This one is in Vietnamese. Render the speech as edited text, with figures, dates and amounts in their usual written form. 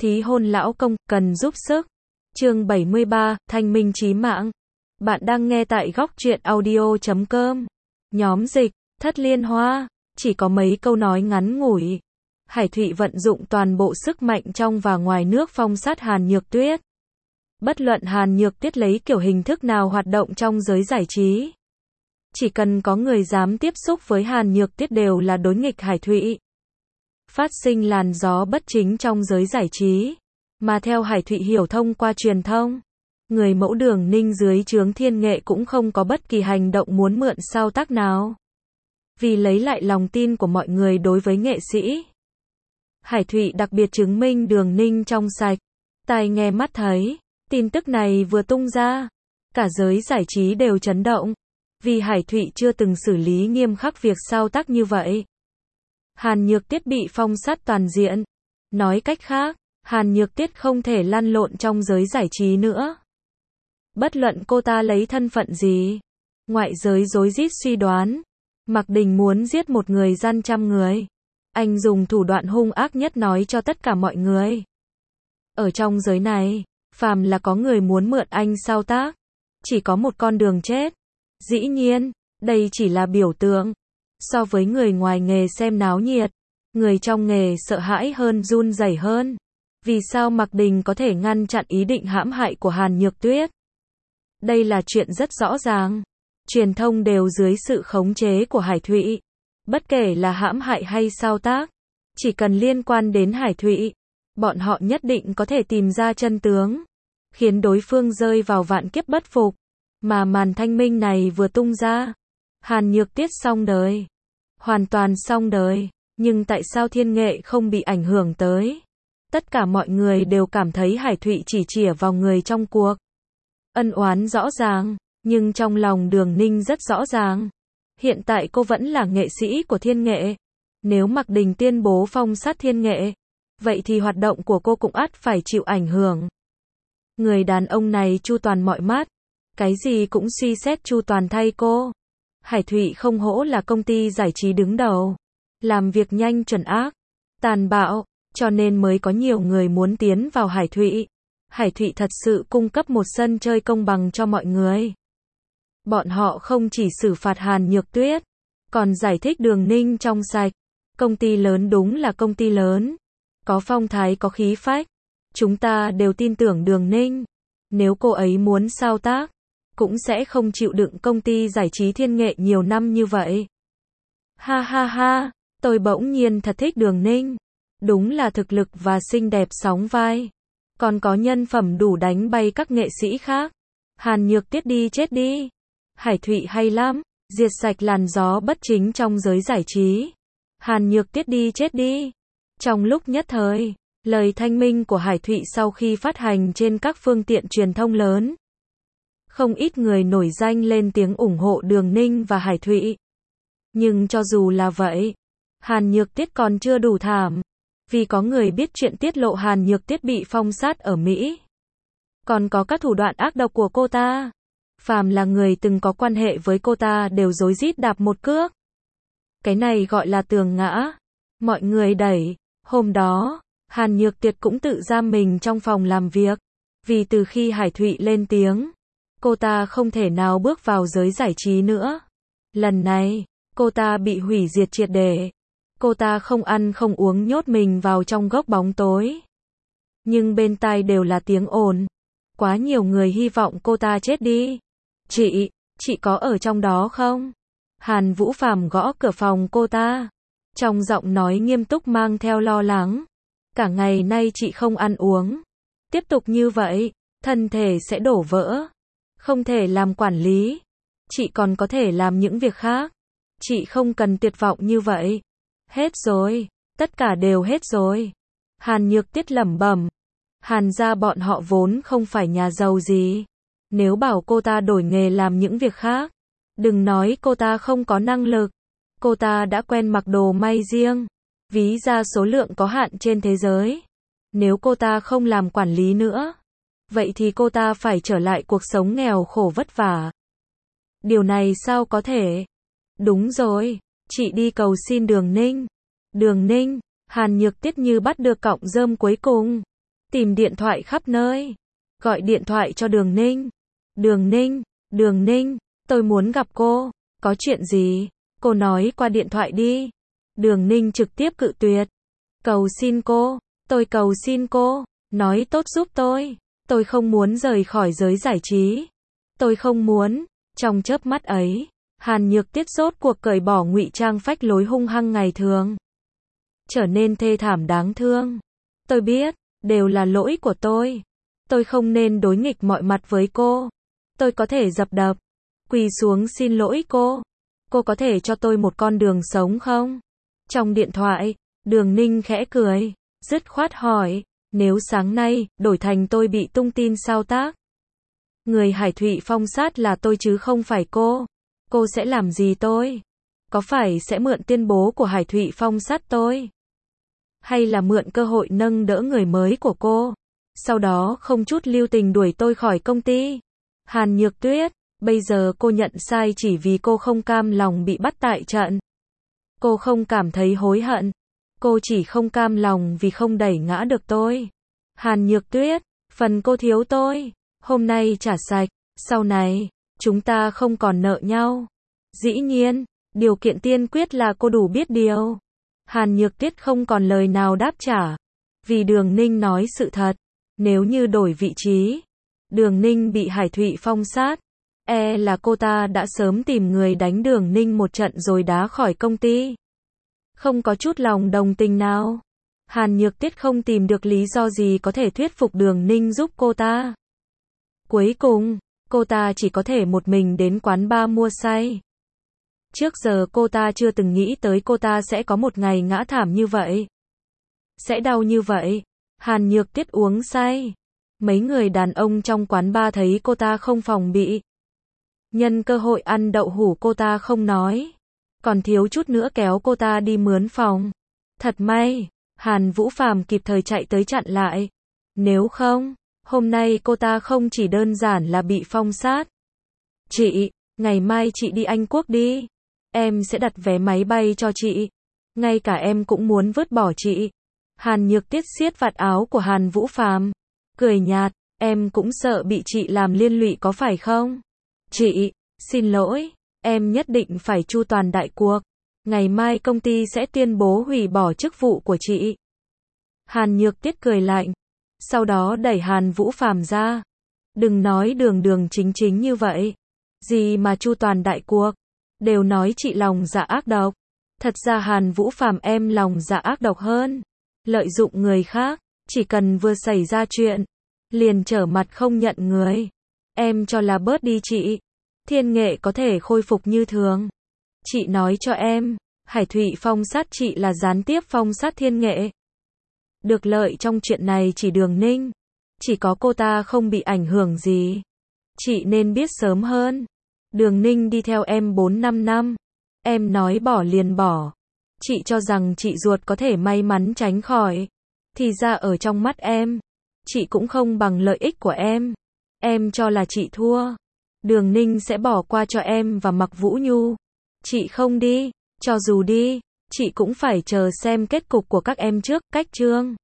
Thí hôn lão công, cần giúp sức. Chương 73, thanh minh chí mạng. Bạn đang nghe tại góc truyện audio.com. Nhóm dịch, Thất Liên Hoa. Chỉ có mấy câu nói ngắn ngủi. Hải Thụy vận dụng toàn bộ sức mạnh trong và ngoài nước phong sát Hàn Nhược Tuyết. Bất luận Hàn Nhược Tuyết lấy kiểu hình thức nào hoạt động trong giới giải trí. Chỉ cần có người dám tiếp xúc với Hàn Nhược Tuyết đều là đối nghịch Hải Thụy. Phát sinh làn gió bất chính trong giới giải trí. Mà theo Hải Thụy hiểu thông qua truyền thông, người mẫu Đường Ninh dưới trướng Thiên Nghệ cũng không có bất kỳ hành động muốn mượn sao tác nào. Vì lấy lại lòng tin của mọi người đối với nghệ sĩ, Hải Thụy đặc biệt chứng minh Đường Ninh trong sạch. Tai nghe mắt thấy, tin tức này vừa tung ra, cả giới giải trí đều chấn động. Vì Hải Thụy chưa từng xử lý nghiêm khắc việc sao tác như vậy. Hàn Nhược Tuyết bị phong sát toàn diện. Nói cách khác, Hàn Nhược Tuyết không thể lăn lộn trong giới giải trí nữa. Bất luận cô ta lấy thân phận gì, ngoại giới rối rít suy đoán, Mạc Đình muốn giết một người gian trăm người. Anh dùng thủ đoạn hung ác nhất nói cho tất cả mọi người. Ở trong giới này, phàm là có người muốn mượn anh sao tác, chỉ có một con đường chết. Dĩ nhiên, đây chỉ là biểu tượng. So với người ngoài nghề xem náo nhiệt, người trong nghề sợ hãi hơn, run rẩy hơn. Vì sao Mạc Đình có thể ngăn chặn ý định hãm hại của Hàn Nhược Tuyết? Đây là chuyện rất rõ ràng. Truyền thông đều dưới sự khống chế của Hải Thụy. Bất kể là hãm hại hay sao tác, chỉ cần liên quan đến Hải Thụy, bọn họ nhất định có thể tìm ra chân tướng, khiến đối phương rơi vào vạn kiếp bất phục. Mà màn thanh minh này vừa tung ra, Hàn Nhược Tuyết xong đời. Hoàn toàn xong đời. Nhưng tại sao Thiên Nghệ không bị ảnh hưởng tới? Tất cả mọi người đều cảm thấy Hải Thụy chỉ chĩa vào người trong cuộc. Ân oán rõ ràng, nhưng trong lòng Đường Ninh rất rõ ràng. Hiện tại cô vẫn là nghệ sĩ của Thiên Nghệ. Nếu Mạc Đình tuyên bố phong sát Thiên Nghệ, vậy thì hoạt động của cô cũng ắt phải chịu ảnh hưởng. Người đàn ông này chu toàn mọi mắt, cái gì cũng suy xét chu toàn thay cô. Hải Thụy không hổ là công ty giải trí đứng đầu, làm việc nhanh chuẩn ác, tàn bạo, cho nên mới có nhiều người muốn tiến vào Hải Thụy. Hải Thụy thật sự cung cấp một sân chơi công bằng cho mọi người. Bọn họ không chỉ xử phạt Hàn Nhược Tuyết, còn giải thích Đường Ninh trong sạch. Công ty lớn đúng là công ty lớn, có phong thái có khí phách. Chúng ta đều tin tưởng Đường Ninh. Nếu cô ấy muốn sao tác, cũng sẽ không chịu đựng công ty giải trí Thiên Nghệ nhiều năm như vậy. Ha ha ha, tôi bỗng nhiên thật thích Đường Ninh. Đúng là thực lực và xinh đẹp sóng vai. Còn có nhân phẩm đủ đánh bay các nghệ sĩ khác. Hàn Nhược Tuyết đi chết đi. Hải Thụy hay lắm, diệt sạch làn gió bất chính trong giới giải trí. Hàn Nhược Tuyết đi chết đi. Trong lúc nhất thời, lời thanh minh của Hải Thụy sau khi phát hành trên các phương tiện truyền thông lớn, không ít người nổi danh lên tiếng ủng hộ Đường Ninh và Hải Thụy. Nhưng cho dù là vậy, Hàn Nhược Tuyết còn chưa đủ thảm. Vì có người biết chuyện tiết lộ Hàn Nhược Tuyết bị phong sát ở Mỹ. Còn có các thủ đoạn ác độc của cô ta. Phàm là người từng có quan hệ với cô ta đều rối rít đạp một cước. Cái này gọi là tường ngã. Mọi người đẩy. Hôm đó, Hàn Nhược Tuyết cũng tự giam mình trong phòng làm việc. Vì từ khi Hải Thụy lên tiếng, cô ta không thể nào bước vào giới giải trí nữa. Lần này, cô ta bị hủy diệt triệt để. Cô ta không ăn không uống nhốt mình vào trong góc bóng tối. Nhưng bên tai đều là tiếng ồn. Quá nhiều người hy vọng cô ta chết đi. Chị có ở trong đó không? Hàn Vũ Phàm gõ cửa phòng cô ta. Trong giọng nói nghiêm túc mang theo lo lắng. Cả ngày nay chị không ăn uống. Tiếp tục như vậy, thân thể sẽ đổ vỡ. Không thể làm quản lý. Chị còn có thể làm những việc khác. Chị không cần tuyệt vọng như vậy. Hết rồi, tất cả đều hết rồi. Hàn Nhược Tuyết lẩm bẩm. Hàn gia bọn họ vốn không phải nhà giàu gì. Nếu bảo cô ta đổi nghề làm những việc khác, đừng nói cô ta không có năng lực. Cô ta đã quen mặc đồ may riêng. Ví ra số lượng có hạn trên thế giới. Nếu cô ta không làm quản lý nữa, vậy thì cô ta phải trở lại cuộc sống nghèo khổ vất vả. Điều này sao có thể? Đúng rồi. Chị đi cầu xin Đường Ninh. Đường Ninh, Hàn Nhược Tuyết như bắt được cọng rơm cuối cùng. tìm điện thoại khắp nơi, gọi điện thoại cho Đường Ninh. Đường Ninh, tôi muốn gặp cô, có chuyện gì? Cô nói qua điện thoại đi. Đường Ninh trực tiếp cự tuyệt. Cầu xin cô, tôi cầu xin cô, nói tốt giúp tôi không muốn rời khỏi giới giải trí. Tôi không muốn. Trong chớp mắt ấy, Hàn Nhược Tuyết rốt cuộc cởi bỏ ngụy trang phách lối hung hăng ngày thường, trở nên thê thảm đáng thương. Tôi biết, đều là lỗi của tôi không nên đối nghịch mọi mặt với cô. Tôi có thể dập đập, quỳ xuống xin lỗi cô có thể cho tôi một con đường sống không? Trong điện thoại, Đường Ninh khẽ cười, dứt khoát hỏi, nếu sáng nay, đổi thành tôi bị tung tin sao tác? Người Hải Thụy Phong sát là tôi chứ không phải cô sẽ làm gì tôi? Có phải sẽ mượn tuyên bố của Hải Thụy Phong sát tôi? Hay là mượn cơ hội nâng đỡ người mới của cô, sau đó không chút lưu tình đuổi tôi khỏi công ty? Hàn Nhược Tuyết, bây giờ cô nhận sai chỉ vì cô không cam lòng bị bắt tại trận. Cô không cảm thấy hối hận. Cô chỉ không cam lòng vì không đẩy ngã được tôi. Hàn Nhược Tuyết, phần cô thiếu tôi, hôm nay trả sạch, sau này, chúng ta không còn nợ nhau. Dĩ nhiên, điều kiện tiên quyết là cô đủ biết điều. Hàn Nhược Tuyết không còn lời nào đáp trả. Vì Đường Ninh nói sự thật. Nếu như đổi vị trí, Đường Ninh bị Hải Thụy Phong sát, là cô ta đã sớm tìm người đánh Đường Ninh một trận rồi đá khỏi công ty. Không có chút lòng đồng tình nào. Hàn Nhược Tuyết không tìm được lý do gì có thể thuyết phục Đường Ninh giúp cô ta. Cuối cùng, cô ta chỉ có thể một mình đến quán bar mua say. Trước giờ cô ta chưa từng nghĩ tới cô ta sẽ có một ngày ngã thảm như vậy. Sẽ đau như vậy. Hàn Nhược Tuyết uống say. Mấy người đàn ông trong quán bar thấy cô ta không phòng bị. Nhân cơ hội ăn đậu hũ cô ta không nói. Còn thiếu chút nữa kéo cô ta đi mướn phòng. Thật may, Hàn Vũ Phàm kịp thời chạy tới chặn lại. Nếu không, hôm nay cô ta không chỉ đơn giản là bị phong sát. Chị, ngày mai chị đi Anh Quốc đi. Em sẽ đặt vé máy bay cho chị. Ngay cả em cũng muốn vứt bỏ chị. Hàn Nhược Tuyết siết vạt áo của Hàn Vũ Phàm, cười nhạt, em cũng sợ bị chị làm liên lụy có phải không? Chị, xin lỗi, em nhất định phải chu toàn đại cuộc. Ngày mai công ty sẽ tuyên bố hủy bỏ chức vụ của chị. Hàn Nhược Tuyết cười lạnh, sau đó đẩy Hàn Vũ Phàm ra. Đừng nói đường chính như vậy. Gì mà chu toàn đại cuộc, đều nói chị lòng dạ ác độc. Thật ra Hàn Vũ Phàm em lòng dạ ác độc hơn. Lợi dụng người khác, chỉ cần vừa xảy ra chuyện, liền trở mặt không nhận người. Em cho là bớt đi chị. Thiên Nghệ có thể khôi phục như thường. Chị nói cho em, Hải Thụy Phong sát chị là gián tiếp phong sát Thiên Nghệ. Được lợi trong chuyện này chỉ Đường Ninh. Chỉ có cô ta không bị ảnh hưởng gì. Chị nên biết sớm hơn. Đường Ninh đi theo em 4-5 năm. Em nói bỏ liền bỏ. Chị cho rằng chị ruột có thể may mắn tránh khỏi. Thì ra ở trong mắt em, chị cũng không bằng lợi ích của em. Em cho là chị thua. Đường Ninh sẽ bỏ qua cho em và Mặc Vũ Nhu. Chị không đi, cho dù đi, chị cũng phải chờ xem kết cục của các em trước, cách chương.